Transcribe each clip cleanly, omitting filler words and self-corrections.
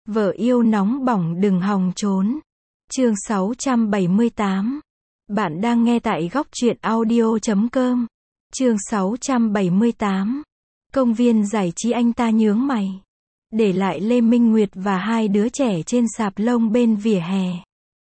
Vợ yêu nóng bỏng đừng hòng trốn. Chương 678. Bạn đang nghe tại góc truyện audio.com. Chương 678. Công viên giải trí. Anh ta nhướng mày, để lại Lê Minh Nguyệt và hai đứa trẻ trên sạp lông bên vỉa hè.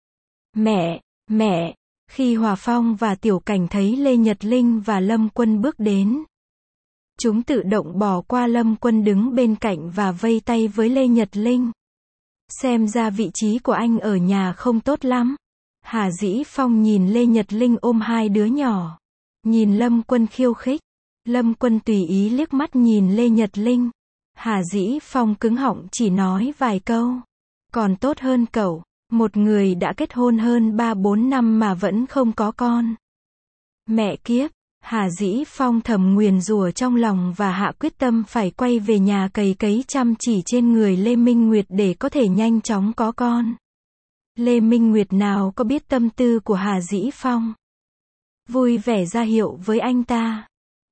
Mẹ. Khi Hòa Phong và Tiểu Cảnh thấy Lê Nhật Linh và Lâm Quân bước đến, chúng tự động bỏ qua Lâm Quân đứng bên cạnh và vây tay với Lê Nhật Linh. Xem ra vị trí của anh ở nhà không tốt lắm. Hà Dĩ Phong nhìn Lê Nhật Linh ôm hai đứa nhỏ, nhìn Lâm Quân khiêu khích. Lâm Quân tùy ý liếc mắt nhìn Lê Nhật Linh. Hà Dĩ Phong cứng họng chỉ nói vài câu. Còn tốt hơn cậu, một người đã kết hôn hơn 3-4 năm mà vẫn không có con. Mẹ kiếp, Hà Dĩ Phong thầm nguyền rủa trong lòng và hạ quyết tâm phải quay về nhà cày cấy chăm chỉ trên người Lê Minh Nguyệt để có thể nhanh chóng có con. Lê Minh Nguyệt nào có biết tâm tư của Hà Dĩ Phong. Vui vẻ ra hiệu với anh ta.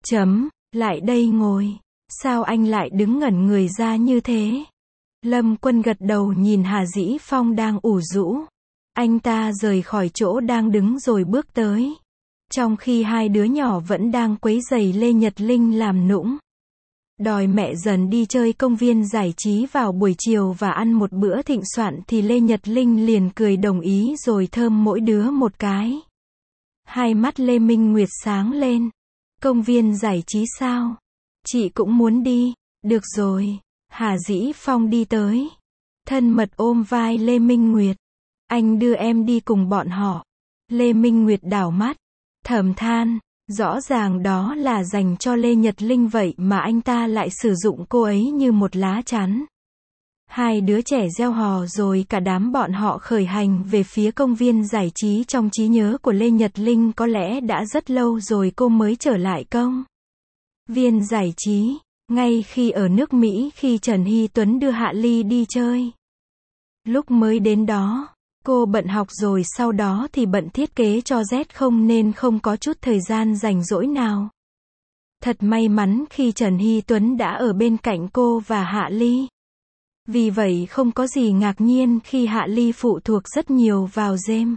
Lại đây ngồi. Sao anh lại đứng ngẩn người ra như thế? Lâm Quân gật đầu nhìn Hà Dĩ Phong đang ủ rũ. Anh ta rời khỏi chỗ đang đứng rồi bước tới. Trong khi hai đứa nhỏ vẫn đang quấy rầy Lê Nhật Linh làm nũng. Đòi mẹ dần đi chơi công viên giải trí vào buổi chiều và ăn một bữa thịnh soạn thì Lê Nhật Linh liền cười đồng ý rồi thơm mỗi đứa một cái. Hai mắt Lê Minh Nguyệt sáng lên. Công viên giải trí sao? Chị cũng muốn đi. Được rồi. Hà Dĩ Phong đi tới, thân mật ôm vai Lê Minh Nguyệt. Anh đưa em đi cùng bọn họ. Lê Minh Nguyệt đảo mắt, thầm than, rõ ràng đó là dành cho Lê Nhật Linh vậy mà anh ta lại sử dụng cô ấy như một lá chắn. Hai đứa trẻ reo hò rồi cả đám bọn họ khởi hành về phía công viên giải trí. Trong trí nhớ của Lê Nhật Linh có lẽ đã rất lâu rồi cô mới trở lại công viên giải trí. Ngay khi ở nước Mỹ khi Trần Hy Tuấn đưa Hạ Ly đi chơi. Lúc mới đến đó, cô bận học rồi sau đó thì bận thiết kế cho Z không nên không có chút thời gian rảnh rỗi nào. Thật may mắn khi Trần Hy Tuấn đã ở bên cạnh cô và Hạ Ly. Vì vậy không có gì ngạc nhiên khi Hạ Ly phụ thuộc rất nhiều vào James.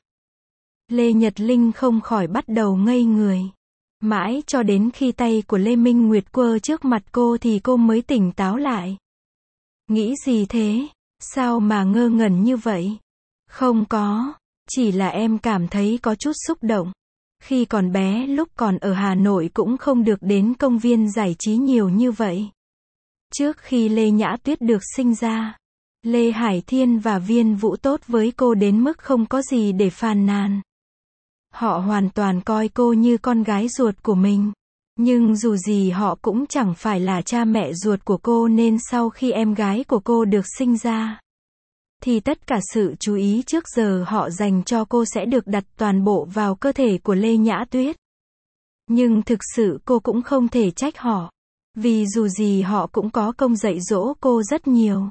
Lê Nhật Linh không khỏi bắt đầu ngây người. Mãi cho đến khi tay của Lê Minh Nguyệt quơ trước mặt cô thì cô mới tỉnh táo lại. Nghĩ gì thế? Sao mà ngơ ngẩn như vậy? Không có, chỉ là em cảm thấy có chút xúc động. Khi còn bé lúc còn ở Hà Nội cũng không được đến công viên giải trí nhiều như vậy. Trước khi Lê Nhã Tuyết được sinh ra, Lê Hải Thiên và Viên Vũ tốt với cô đến mức không có gì để phàn nàn. Họ hoàn toàn coi cô như con gái ruột của mình. Nhưng dù gì họ cũng chẳng phải là cha mẹ ruột của cô nên sau khi em gái của cô được sinh ra, thì tất cả sự chú ý trước giờ họ dành cho cô sẽ được đặt toàn bộ vào cơ thể của Lê Nhã Tuyết. Nhưng thực sự cô cũng không thể trách họ. Vì dù gì họ cũng có công dạy dỗ cô rất nhiều.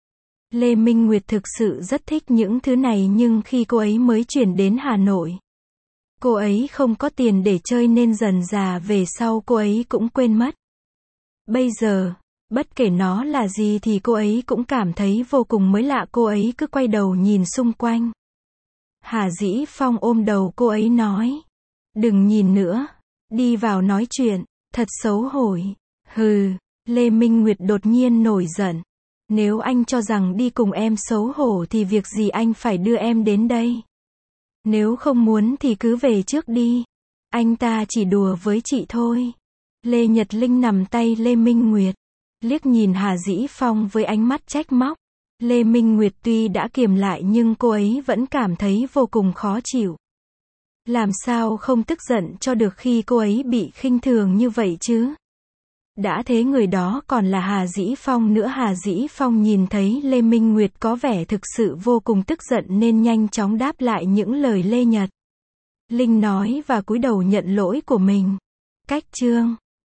Lê Minh Nguyệt thực sự rất thích những thứ này nhưng khi cô ấy mới chuyển đến Hà Nội, cô ấy không có tiền để chơi nên dần dà về sau cô ấy cũng quên mất. Bây giờ, bất kể nó là gì thì cô ấy cũng cảm thấy vô cùng mới lạ. Cô ấy cứ quay đầu nhìn xung quanh. Hà Dĩ Phong ôm đầu cô ấy nói. Đừng nhìn nữa. Đi vào nói chuyện. Thật xấu hổ. Hừ. Lê Minh Nguyệt đột nhiên nổi giận. Nếu anh cho rằng đi cùng em xấu hổ thì việc gì anh phải đưa em đến đây? Nếu không muốn thì cứ về trước đi. Anh ta chỉ đùa với chị thôi. Lê Nhật Linh nằm tay Lê Minh Nguyệt, liếc nhìn Hà Dĩ Phong với ánh mắt trách móc. Lê Minh Nguyệt tuy đã kiềm lại nhưng cô ấy vẫn cảm thấy vô cùng khó chịu. Làm sao không tức giận cho được khi cô ấy bị khinh thường như vậy chứ? Đã thế người đó còn là Hà Dĩ Phong nữa. Hà Dĩ Phong nhìn thấy Lê Minh Nguyệt có vẻ thực sự vô cùng tức giận nên nhanh chóng đáp lại những lời Lê Nhật Linh nói và cúi đầu nhận lỗi của mình. Cách chương